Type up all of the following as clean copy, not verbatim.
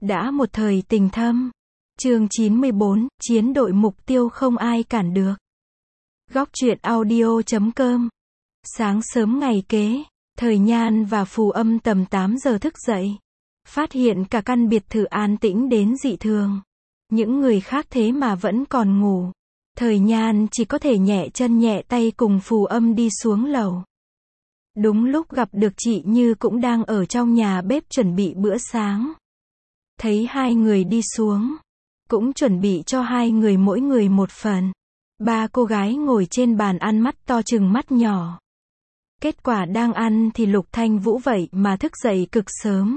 Đã một thời tình thâm. Chương 94, chiến đội mục tiêu không ai cản được. Góc truyện audio.com. Sáng sớm ngày kế, Thời Nhan và Phù Âm tầm 8 giờ thức dậy. Phát hiện cả căn biệt thự an tĩnh đến dị thường. Những người khác thế mà vẫn còn ngủ. Thời Nhan chỉ có thể nhẹ chân nhẹ tay cùng Phù Âm đi xuống lầu. Đúng lúc gặp được chị Như cũng đang ở trong nhà bếp chuẩn bị bữa sáng. Thấy hai người đi xuống, cũng chuẩn bị cho hai người mỗi người một phần. Ba cô gái ngồi trên bàn ăn mắt to chừng mắt nhỏ. Kết quả đang ăn thì Lục Thanh Vũ vậy mà thức dậy cực sớm.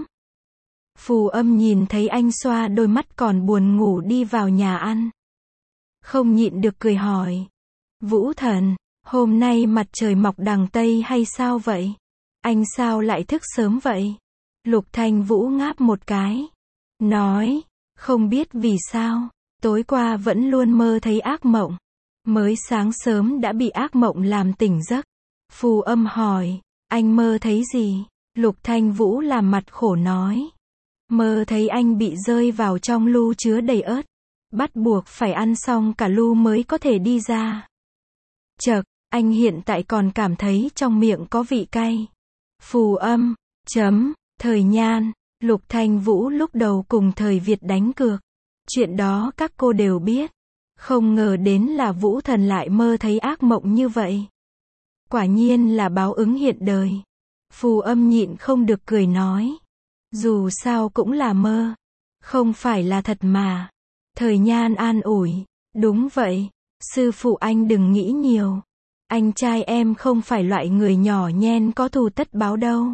Phù Âm nhìn thấy anh xoa đôi mắt còn buồn ngủ đi vào nhà ăn. Không nhịn được cười hỏi. Vũ thần, hôm nay mặt trời mọc đằng Tây hay sao vậy? Anh sao lại thức sớm vậy? Lục Thanh Vũ ngáp một cái. Nói, không biết vì sao, tối qua vẫn luôn mơ thấy ác mộng. Mới sáng sớm đã bị ác mộng làm tỉnh giấc. Phù Âm hỏi, anh mơ thấy gì? Lục Thanh Vũ làm mặt khổ nói. Mơ thấy anh bị rơi vào trong lu chứa đầy ớt. Bắt buộc phải ăn xong cả lu mới có thể đi ra. Chậc, anh hiện tại còn cảm thấy trong miệng có vị cay. Phù Âm, Thời Nhan, Lục Thanh Vũ lúc đầu cùng Thời Việt đánh cược. Chuyện đó các cô đều biết. Không ngờ đến là Vũ thần lại mơ thấy ác mộng như vậy. Quả nhiên là báo ứng hiện đời. Phù Âm nhịn không được cười nói. Dù sao cũng là mơ. Không phải là thật mà. Thời Nhan an ủi. Đúng vậy. Sư phụ anh đừng nghĩ nhiều. Anh trai em không phải loại người nhỏ nhen có thù tất báo đâu.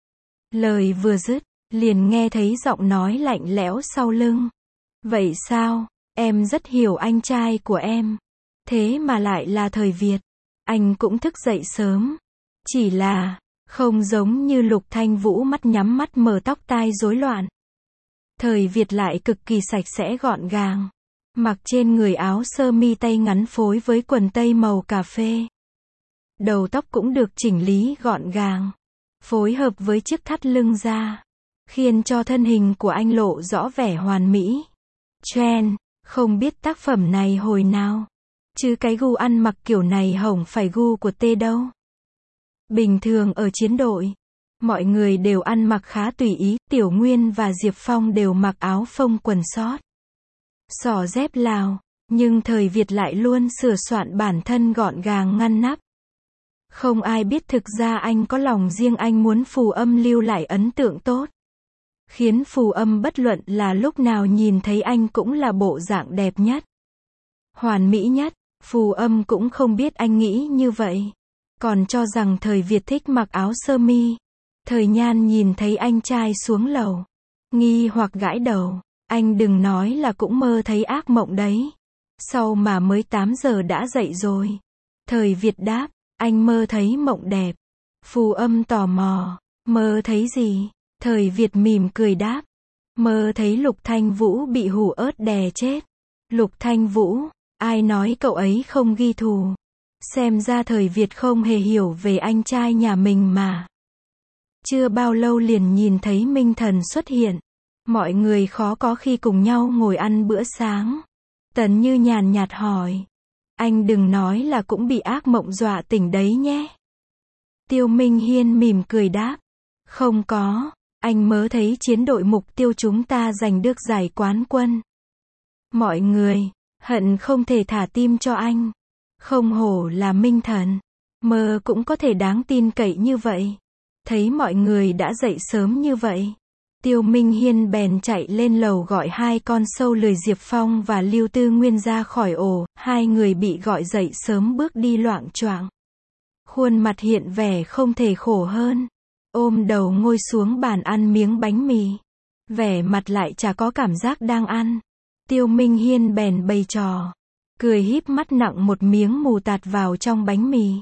Lời vừa dứt, liền nghe thấy giọng nói lạnh lẽo sau lưng. Vậy sao, em rất hiểu anh trai của em. Thế mà lại là Thời Việt. Anh cũng thức dậy sớm. Chỉ là, không giống như Lục Thanh Vũ mắt nhắm mắt mở tóc tai rối loạn. Thời Việt lại cực kỳ sạch sẽ gọn gàng. Mặc trên người áo sơ mi tay ngắn phối với quần tây màu cà phê. Đầu tóc cũng được chỉnh lý gọn gàng. Phối hợp với chiếc thắt lưng da. Khiến cho thân hình của anh lộ rõ vẻ hoàn mỹ. Chen, không biết tác phẩm này hồi nào. Chứ cái gu ăn mặc kiểu này hổng phải gu của T đâu. Bình thường ở chiến đội, mọi người đều ăn mặc khá tùy ý. Tiểu Nguyên và Diệp Phong đều mặc áo phông quần sót. Xỏ dép Lào. Nhưng Thời Việt lại luôn sửa soạn bản thân gọn gàng ngăn nắp. Không ai biết thực ra anh có lòng riêng, anh muốn Phù Âm lưu lại ấn tượng tốt. Khiến Phù Âm bất luận là lúc nào nhìn thấy anh cũng là bộ dạng đẹp nhất. Hoàn mỹ nhất. Phù Âm cũng không biết anh nghĩ như vậy. Còn cho rằng Thời Việt thích mặc áo sơ mi. Thời Nhan nhìn thấy anh trai xuống lầu. Nghi hoặc gãi đầu. Anh đừng nói là cũng mơ thấy ác mộng đấy. Sau mà mới 8 giờ đã dậy rồi. Thời Việt đáp. Anh mơ thấy mộng đẹp. Phù Âm tò mò. Mơ thấy gì? Thời Việt mỉm cười đáp. Mơ thấy Lục Thanh Vũ bị hủ ớt đè chết. Lục Thanh Vũ, ai nói cậu ấy không ghi thù. Xem ra Thời Việt không hề hiểu về anh trai nhà mình mà. Chưa bao lâu liền nhìn thấy Minh Thần xuất hiện. Mọi người khó có khi cùng nhau ngồi ăn bữa sáng. Tần Như nhàn nhạt hỏi. Anh đừng nói là cũng bị ác mộng dọa tỉnh đấy nhé. Tiêu Minh Hiên mỉm cười đáp. Không có, anh mơ thấy chiến đội mục tiêu chúng ta giành được giải quán quân. Mọi người, hận không thể thả tim cho anh. Không hổ là Minh Thần. Mơ cũng có thể đáng tin cậy như vậy. Thấy mọi người đã dậy sớm như vậy. Tiêu Minh Hiên bèn chạy lên lầu gọi hai con sâu lười Diệp Phong và Lưu Tư Nguyên ra khỏi ổ. Hai người bị gọi dậy sớm bước đi loạng choạng. Khuôn mặt hiện vẻ không thể khổ hơn. Ôm đầu ngồi xuống bàn ăn miếng bánh mì. Vẻ mặt lại chả có cảm giác đang ăn. Tiêu Minh Hiên bèn bày trò. Cười híp mắt nặng một miếng mù tạt vào trong bánh mì.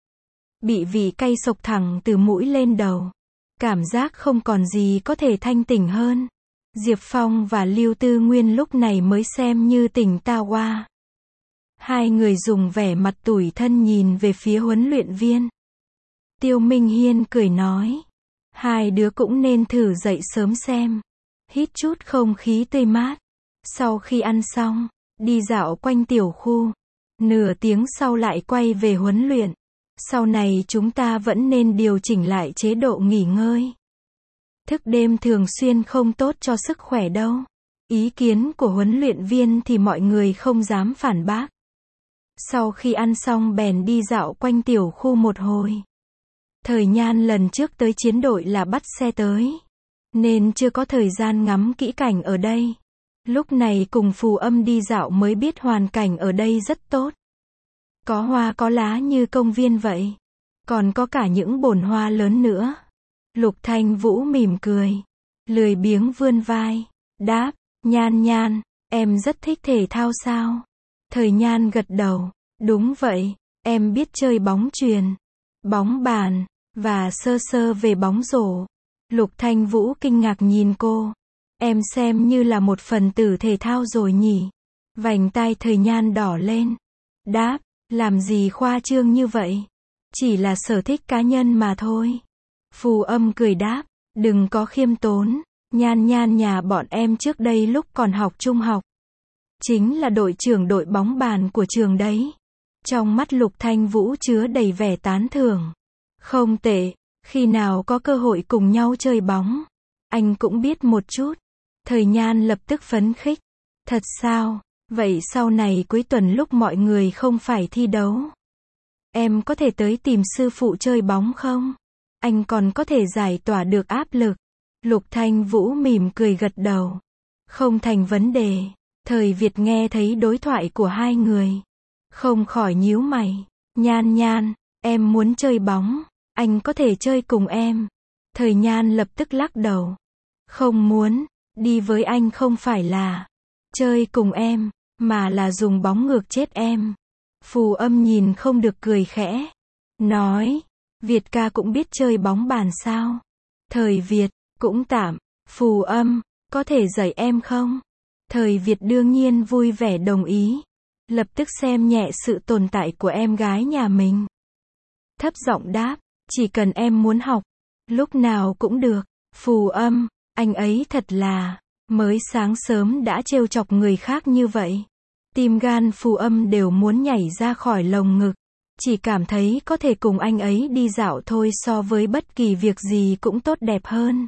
Bị vị cay xộc thẳng từ mũi lên đầu. Cảm giác không còn gì có thể thanh tỉnh hơn. Diệp Phong và Lưu Tư Nguyên lúc này mới xem như tỉnh táo qua. Hai người dùng vẻ mặt tủi thân nhìn về phía huấn luyện viên. Tiêu Minh Hiên cười nói. Hai đứa cũng nên thử dậy sớm xem. hít chút không khí tươi mát. Sau khi ăn xong, đi dạo quanh tiểu khu. Nửa tiếng sau lại quay về huấn luyện. Sau này chúng ta vẫn nên điều chỉnh lại chế độ nghỉ ngơi. Thức đêm thường xuyên không tốt cho sức khỏe đâu. Ý kiến của huấn luyện viên thì mọi người không dám phản bác. Sau khi ăn xong bèn đi dạo quanh tiểu khu một hồi. Thời Nhan lần trước tới chiến đội là bắt xe tới, nên chưa có thời gian ngắm kỹ cảnh ở đây. Lúc này cùng Phù Âm đi dạo mới biết hoàn cảnh ở đây rất tốt. Có hoa có lá như công viên vậy. Còn có cả những bồn hoa lớn nữa. Lục Thanh Vũ mỉm cười, lười biếng vươn vai, đáp, Nhan Nhan, em rất thích thể thao sao? Thời Nhan gật đầu, đúng vậy, em biết chơi bóng chuyền, bóng bàn, và sơ sơ về bóng rổ. Lục Thanh Vũ kinh ngạc nhìn cô, em xem như là một phần tử thể thao rồi nhỉ? Vành tai Thời Nhan đỏ lên, đáp, làm gì khoa trương như vậy? Chỉ là sở thích cá nhân mà thôi. Phù Âm cười đáp, đừng có khiêm tốn, Nhan Nhan nhà bọn em trước đây lúc còn học trung học. Chính là đội trưởng đội bóng bàn của trường đấy. Trong mắt Lục Thanh Vũ chứa đầy vẻ tán thưởng. Không tệ, khi nào có cơ hội cùng nhau chơi bóng, anh cũng biết một chút. Thời Nhan lập tức phấn khích. Thật sao? Vậy sau này cuối tuần lúc mọi người không phải thi đấu, em có thể tới tìm sư phụ chơi bóng không? Anh còn có thể giải tỏa được áp lực. Lục Thanh Vũ mỉm cười gật đầu. Không thành vấn đề. Thời Việt nghe thấy đối thoại của hai người, không khỏi nhíu mày. Nhan Nhan, em muốn chơi bóng, anh có thể chơi cùng em. Thời Nhan lập tức lắc đầu. Không muốn, đi với anh không phải là chơi cùng em, mà là dùng bóng ngược chết em. Phù Âm nhìn không được cười khẽ, nói, Việt ca cũng biết chơi bóng bàn sao? Thời Việt, cũng tạm. Phù Âm, có thể dạy em không? Thời Việt đương nhiên vui vẻ đồng ý, lập tức xem nhẹ sự tồn tại của em gái nhà mình. Thấp giọng đáp, chỉ cần em muốn học, lúc nào cũng được. Phù Âm, anh ấy thật là, mới sáng sớm đã trêu chọc người khác như vậy. Tim gan Phù Âm đều muốn nhảy ra khỏi lồng ngực, chỉ cảm thấy có thể cùng anh ấy đi dạo thôi so với bất kỳ việc gì cũng tốt đẹp hơn.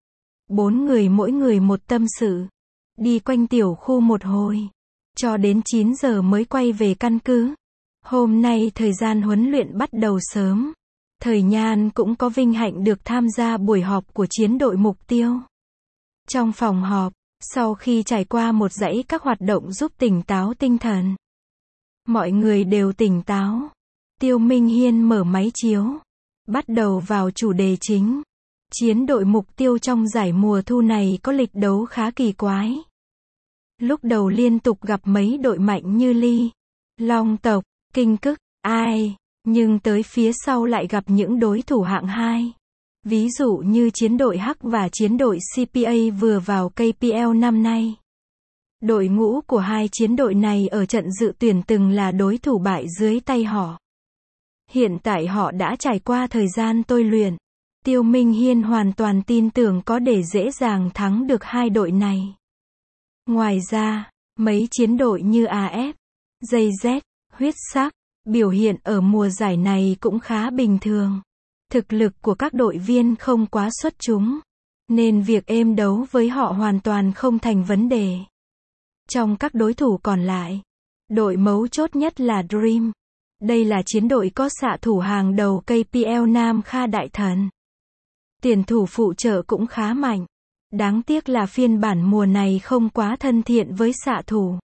4 người mỗi người một tâm sự, đi quanh tiểu khu một hồi, cho đến 9 giờ mới quay về căn cứ. Hôm nay thời gian huấn luyện bắt đầu sớm. Thời Nhan cũng có vinh hạnh được tham gia buổi họp của chiến đội mục tiêu. Trong phòng họp, sau khi trải qua một dãy các hoạt động giúp tỉnh táo tinh thần, mọi người đều tỉnh táo. Tiêu Minh Hiên mở máy chiếu, bắt đầu vào chủ đề chính. Chiến đội mục tiêu trong giải mùa thu này có lịch đấu khá kỳ quái. Lúc đầu liên tục gặp mấy đội mạnh như Ly, Long Tộc, Kinh Cức, Ai, nhưng tới phía sau lại gặp những đối thủ hạng 2. Ví dụ như chiến đội Hắc và chiến đội CPA vừa vào KPL năm nay. Đội ngũ của hai chiến đội này ở trận dự tuyển từng là đối thủ bại dưới tay họ. Hiện tại họ đã trải qua thời gian tôi luyện. Tiêu Minh Hiên hoàn toàn tin tưởng có để dễ dàng thắng được hai đội này. Ngoài ra, mấy chiến đội như AF, JZ, Huyết Sắc, biểu hiện ở mùa giải này cũng khá bình thường. Thực lực của các đội viên không quá xuất chúng, nên việc êm đấu với họ hoàn toàn không thành vấn đề. Trong các đối thủ còn lại, đội mấu chốt nhất là Dream. Đây là chiến đội có xạ thủ hàng đầu KPL Nam Kha Đại Thần. Tuyển thủ phụ trợ cũng khá mạnh. Đáng tiếc là phiên bản mùa này không quá thân thiện với xạ thủ.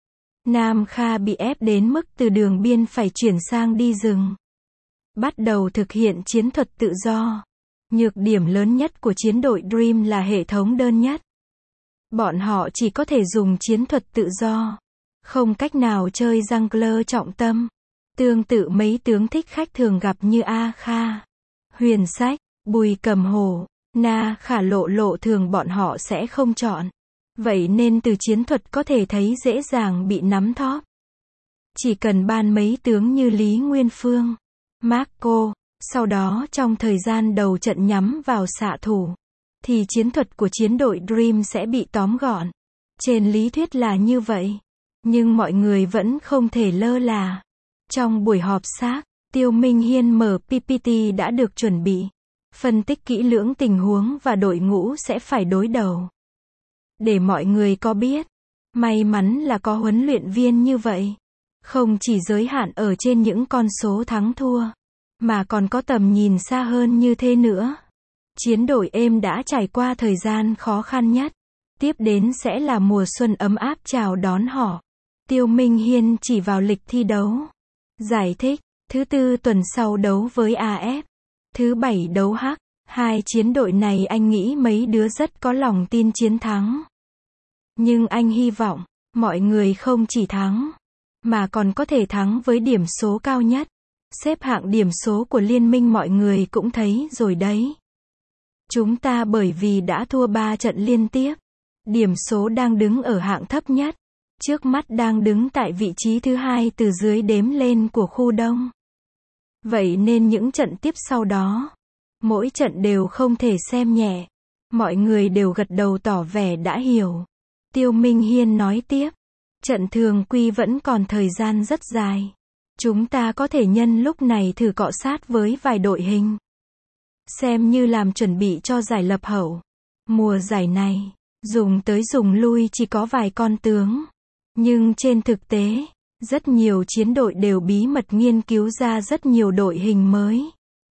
Nam Kha bị ép đến mức từ đường biên phải chuyển sang đi rừng, bắt đầu thực hiện chiến thuật tự do. Nhược điểm lớn nhất của chiến đội Dream là hệ thống đơn nhất. Bọn họ chỉ có thể dùng chiến thuật tự do, không cách nào chơi jungler trọng tâm. Tương tự mấy tướng thích khách thường gặp như A Kha, Huyền Sách, Bùi Cầm Hổ, Na Khả Lộ thường bọn họ sẽ không chọn. Vậy nên từ chiến thuật có thể thấy dễ dàng bị nắm thóp. Chỉ cần ban mấy tướng như Lý Nguyên Phương, Marco, sau đó trong thời gian đầu trận nhắm vào xạ thủ. thì chiến thuật của chiến đội Dream sẽ bị tóm gọn. Trên lý thuyết là như vậy. Nhưng mọi người vẫn không thể lơ là. Trong buổi họp xác, Tiêu Minh Hiên mở PPT đã được chuẩn bị. Phân tích kỹ lưỡng tình huống và đội ngũ sẽ phải đối đầu. Để mọi người có biết, may mắn là có huấn luyện viên như vậy. Không chỉ giới hạn ở trên những con số thắng thua, mà còn có tầm nhìn xa hơn như thế nữa. Chiến đội êm đã trải qua thời gian khó khăn nhất. Tiếp đến sẽ là mùa xuân ấm áp chào đón họ. Tiêu Minh Hiên chỉ vào lịch thi đấu. Giải thích, thứ tư tuần sau đấu với AF. Thứ bảy đấu H. Hai chiến đội này anh nghĩ mấy đứa rất có lòng tin chiến thắng. Nhưng anh hy vọng, mọi người không chỉ thắng, mà còn có thể thắng với điểm số cao nhất. Xếp hạng điểm số của liên minh mọi người cũng thấy rồi đấy. Chúng ta bởi vì đã thua 3 trận liên tiếp. Điểm số đang đứng ở hạng thấp nhất. Trước mắt đang đứng tại vị trí thứ hai từ dưới đếm lên của khu đông. Vậy nên những trận tiếp sau đó, mỗi trận đều không thể xem nhẹ. Mọi người đều gật đầu tỏ vẻ đã hiểu. Tiêu Minh Hiên nói tiếp. Trận thường quy vẫn còn thời gian rất dài. Chúng ta có thể nhân lúc này thử cọ sát với vài đội hình. Xem như làm chuẩn bị cho giải lập hậu. Mùa giải này, dùng tới dùng lui chỉ có vài con tướng. Nhưng trên thực tế, rất nhiều chiến đội đều bí mật nghiên cứu ra rất nhiều đội hình mới.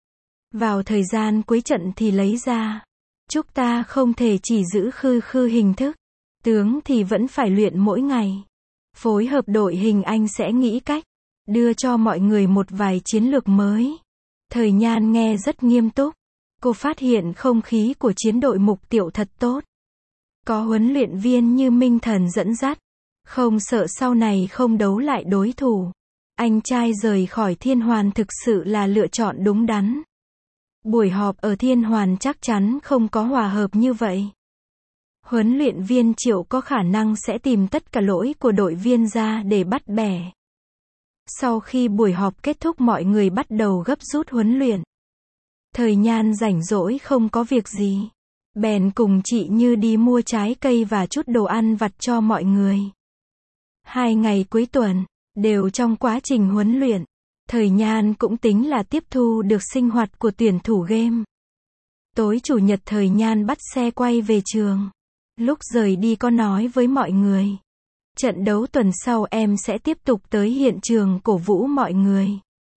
Vào thời gian cuối trận thì lấy ra. Chúng ta không thể chỉ giữ khư hình thức. Tướng thì vẫn phải luyện mỗi ngày. Phối hợp đội hình anh sẽ nghĩ cách đưa cho mọi người một vài chiến lược mới. Thời Nhan nghe rất nghiêm túc. Cô phát hiện không khí của chiến đội Mục Tiểu thật tốt. Có huấn luyện viên như Minh Thần dẫn dắt. Không sợ sau này không đấu lại đối thủ. Anh trai rời khỏi Thiên Hoàn thực sự là lựa chọn đúng đắn. Buổi họp ở Thiên Hoàn chắc chắn không có hòa hợp như vậy. Huấn luyện viên Triệu có khả năng sẽ tìm tất cả lỗi của đội viên ra để bắt bẻ. Sau khi buổi họp kết thúc mọi người bắt đầu gấp rút huấn luyện. Thời Nhan rảnh rỗi không có việc gì. Bèn cùng chị Như đi mua trái cây và chút đồ ăn vặt cho mọi người. 2 ngày cuối tuần, đều trong quá trình huấn luyện. Thời Nhan cũng tính là tiếp thu được sinh hoạt của tuyển thủ game. Tối chủ nhật Thời Nhan bắt xe quay về trường. Lúc rời đi có nói với mọi người. Trận đấu tuần sau em sẽ tiếp tục tới hiện trường cổ vũ mọi người.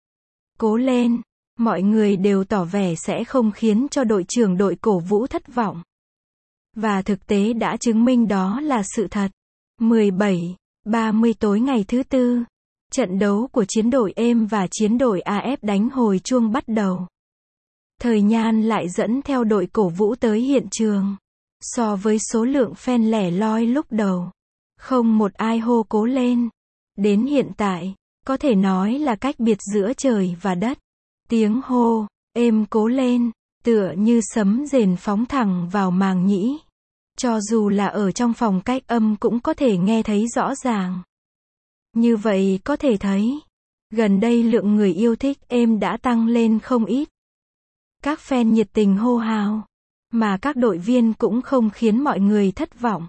Cố lên, mọi người đều tỏ vẻ sẽ không khiến cho đội trưởng đội cổ vũ thất vọng. Và thực tế đã chứng minh đó là sự thật. 17:30 tối ngày thứ tư, trận đấu của chiến đội êm và chiến đội AF đánh hồi chuông bắt đầu. Thời Nhan lại dẫn theo đội cổ vũ tới hiện trường. So với số lượng fan lẻ loi lúc đầu, không một ai hô cố lên. Đến hiện tại, có thể nói là cách biệt giữa trời và đất. Tiếng hô, êm cố lên, tựa như sấm rền phóng thẳng vào màng nhĩ. Cho dù là ở trong phòng cách âm cũng có thể nghe thấy rõ ràng. Như vậy có thể thấy, gần đây lượng người yêu thích êm đã tăng lên không ít. Các fan nhiệt tình hô hào, mà các đội viên cũng không khiến mọi người thất vọng.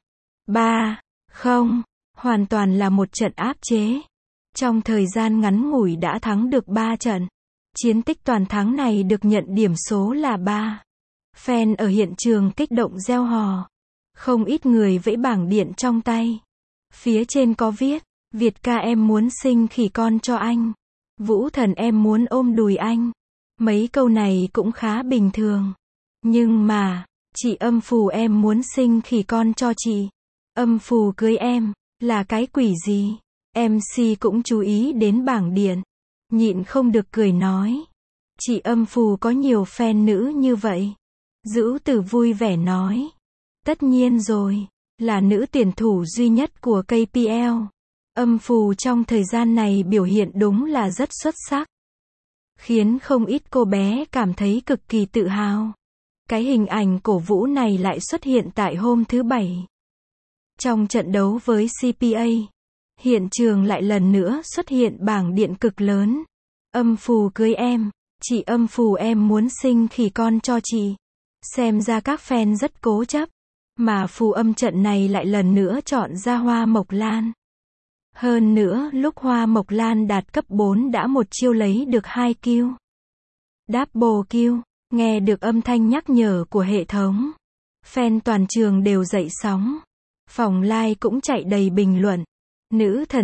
3-0, hoàn toàn là một trận áp chế. Trong thời gian ngắn ngủi đã thắng được 3 trận. Chiến tích toàn thắng này được nhận điểm số là 3. Fan ở hiện trường kích động reo hò. Không ít người vẫy bảng điện trong tay. Phía trên có viết, Việt ca em muốn sinh khỉ con cho anh. Vũ thần em muốn ôm đùi anh. Mấy câu này cũng khá bình thường. Nhưng mà, chị âm phù em muốn sinh khỉ con cho chị. Âm phù cưới em, là cái quỷ gì? MC cũng chú ý đến bảng điện. Nhịn không được cười nói. Chị âm phù có nhiều fan nữ như vậy. Dữ Tử vui vẻ nói. Tất nhiên rồi, là nữ tuyển thủ duy nhất của KPL. Âm phù trong thời gian này biểu hiện đúng là rất xuất sắc. Khiến không ít cô bé cảm thấy cực kỳ tự hào. Cái hình ảnh cổ vũ này lại xuất hiện tại hôm thứ Bảy. Trong trận đấu với CPA, hiện trường lại lần nữa xuất hiện bảng điện cực lớn. Âm phù cưới em, chị âm phù em muốn sinh khỉ con cho chị. Xem ra các fan rất cố chấp, mà phù âm trận này lại lần nữa chọn ra Hoa Mộc Lan. Hơn nữa, lúc Hoa Mộc Lan đạt cấp 4 đã một chiêu lấy được 2 kill. Double kill, nghe được âm thanh nhắc nhở của hệ thống. Fan toàn trường đều dậy sóng. Phòng like cũng chạy đầy bình luận. Nữ thần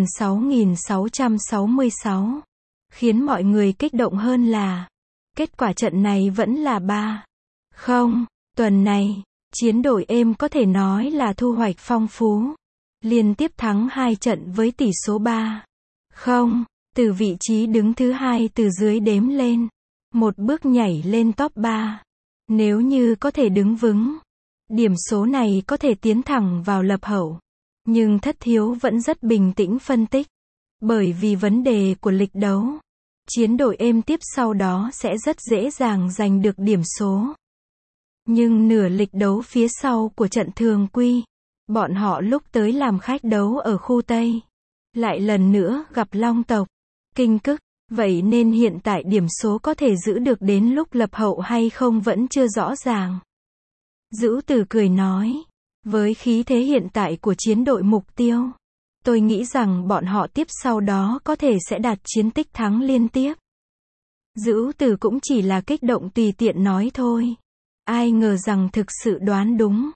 6666. Khiến mọi người kích động hơn là kết quả trận này vẫn là 3-0. Tuần này, chiến đội êm có thể nói là thu hoạch phong phú. Liên tiếp thắng 2 trận với tỷ số 3-0. Từ vị trí đứng thứ 2 từ dưới đếm lên. Một bước nhảy lên top 3. Nếu như có thể đứng vững, điểm số này có thể tiến thẳng vào lập hậu. Nhưng Thất Thiếu vẫn rất bình tĩnh phân tích. Bởi vì vấn đề của lịch đấu, chiến đội êm tiếp sau đó sẽ rất dễ dàng giành được điểm số. Nhưng nửa lịch đấu phía sau của trận thường quy, bọn họ lúc tới làm khách đấu ở khu Tây, lại lần nữa gặp Long tộc, Kinh Cức. Vậy nên hiện tại điểm số có thể giữ được đến lúc lập hậu hay không vẫn chưa rõ ràng. Dữu Tử cười nói, với khí thế hiện tại của chiến đội Mục Tiêu, tôi nghĩ rằng bọn họ tiếp sau đó có thể sẽ đạt chiến tích thắng liên tiếp. Dữu Tử cũng chỉ là kích động tùy tiện nói thôi. Ai ngờ rằng thực sự đoán đúng.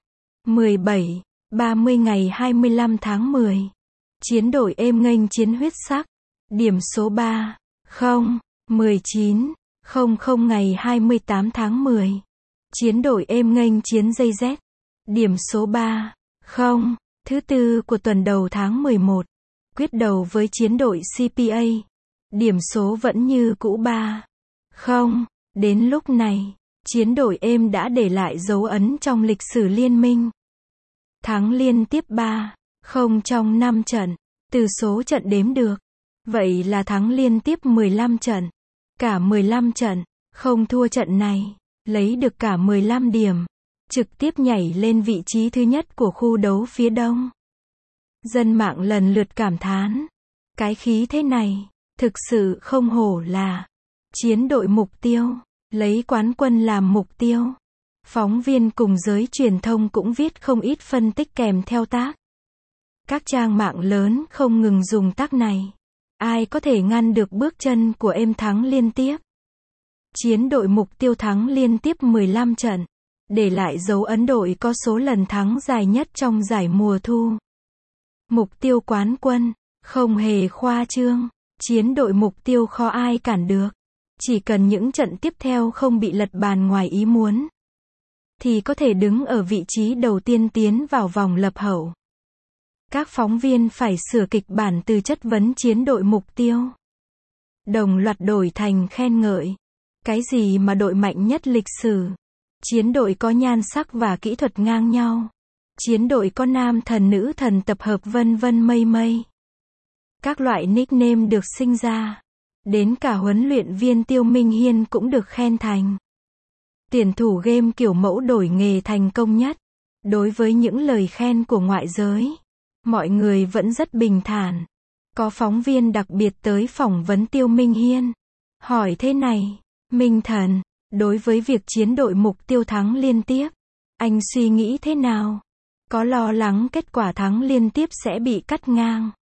17-30 ngày 25 tháng 10. Chiến đội êm nghênh chiến huyết sắc. Điểm số 3-0. 19-00 ngày 28 tháng 10. Chiến đội êm nghênh chiến dây Z. Điểm số 3-0. Thứ tư của tuần đầu tháng 11. Quyết đầu với chiến đội CPA. Điểm số vẫn như cũ 3-0. Đến lúc này, chiến đội êm đã để lại dấu ấn trong lịch sử liên minh. Thắng liên tiếp 3-0 trong 5 trận. Từ số trận đếm được, vậy là thắng liên tiếp 15 trận. Cả 15 trận, không thua trận này, lấy được cả 15 điểm. Trực tiếp nhảy lên vị trí thứ nhất của khu đấu phía đông. Dân mạng lần lượt cảm thán. Cái khí thế này, thực sự không hổ là chiến đội Mục Tiêu, lấy quán quân làm mục tiêu. Phóng viên cùng giới truyền thông cũng viết không ít phân tích kèm theo tác. Các trang mạng lớn không ngừng dùng tác này. Ai có thể ngăn được bước chân của êm thắng liên tiếp? Chiến đội Mục Tiêu thắng liên tiếp 15 trận, để lại dấu ấn đội có số lần thắng dài nhất trong giải mùa thu. Mục Tiêu quán quân, không hề khoa trương, chiến đội Mục Tiêu khó ai cản được. Chỉ cần những trận tiếp theo không bị lật bàn ngoài ý muốn, thì có thể đứng ở vị trí đầu tiên tiến vào vòng lập hậu. Các phóng viên phải sửa kịch bản từ chất vấn chiến đội Mục Tiêu, đồng loạt đổi thành khen ngợi. Cái gì mà đội mạnh nhất lịch sử? Chiến đội có nhan sắc và kỹ thuật ngang nhau. Chiến đội có nam thần nữ thần tập hợp vân vân mây mây. Các loại nickname được sinh ra. Đến cả huấn luyện viên Tiêu Minh Hiên cũng được khen thành tuyển thủ game kiểu mẫu đổi nghề thành công nhất. Đối với những lời khen của ngoại giới, mọi người vẫn rất bình thản. Có phóng viên đặc biệt tới phỏng vấn Tiêu Minh Hiên. Hỏi thế này, Minh thần, đối với việc chiến đội Mục Tiêu thắng liên tiếp, anh suy nghĩ thế nào? Có lo lắng kết quả thắng liên tiếp sẽ bị cắt ngang?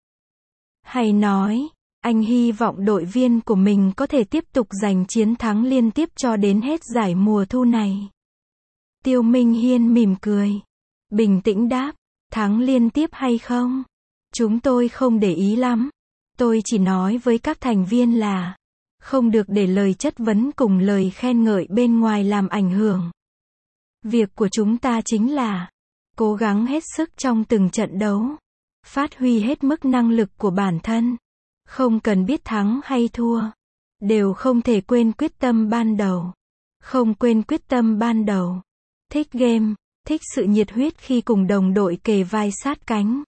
Hay nói, anh hy vọng đội viên của mình có thể tiếp tục giành chiến thắng liên tiếp cho đến hết giải mùa thu này? Tiêu Minh Hiên mỉm cười, bình tĩnh đáp, thắng liên tiếp hay không? Chúng tôi không để ý lắm. Tôi chỉ nói với các thành viên là không được để lời chất vấn cùng lời khen ngợi bên ngoài làm ảnh hưởng. Việc của chúng ta chính là cố gắng hết sức trong từng trận đấu, phát huy hết mức năng lực của bản thân. Không cần biết thắng hay thua, đều không thể quên quyết tâm ban đầu. Không quên quyết tâm ban đầu. Thích game, thích sự nhiệt huyết khi cùng đồng đội kề vai sát cánh.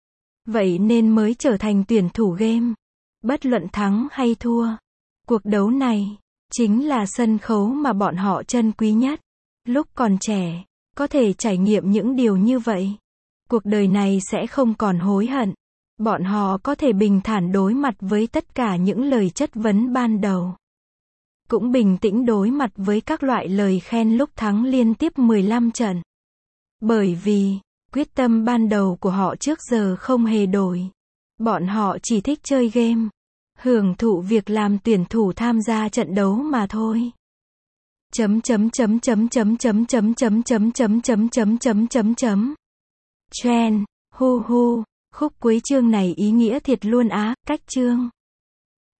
Vậy nên mới trở thành tuyển thủ game. Bất luận thắng hay thua, cuộc đấu này chính là sân khấu mà bọn họ trân quý nhất. Lúc còn trẻ, có thể trải nghiệm những điều như vậy, cuộc đời này sẽ không còn hối hận. Bọn họ có thể bình thản đối mặt với tất cả những lời chất vấn ban đầu. cũng bình tĩnh đối mặt với các loại lời khen lúc thắng liên tiếp 15 trận. Bởi vì, quyết tâm ban đầu của họ trước giờ không hề đổi. Bọn họ chỉ thích chơi game, hưởng thụ việc làm tuyển thủ tham gia trận đấu mà thôi. Trend, hu hu, khúc cuối chương này ý nghĩa thiệt luôn á, cách chương.